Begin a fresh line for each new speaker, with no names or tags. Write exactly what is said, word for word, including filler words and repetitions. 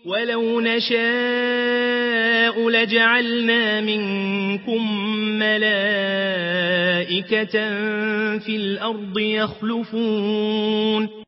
ولو نشاء لجعلنا منكم ملائكة في الأرض يخلفون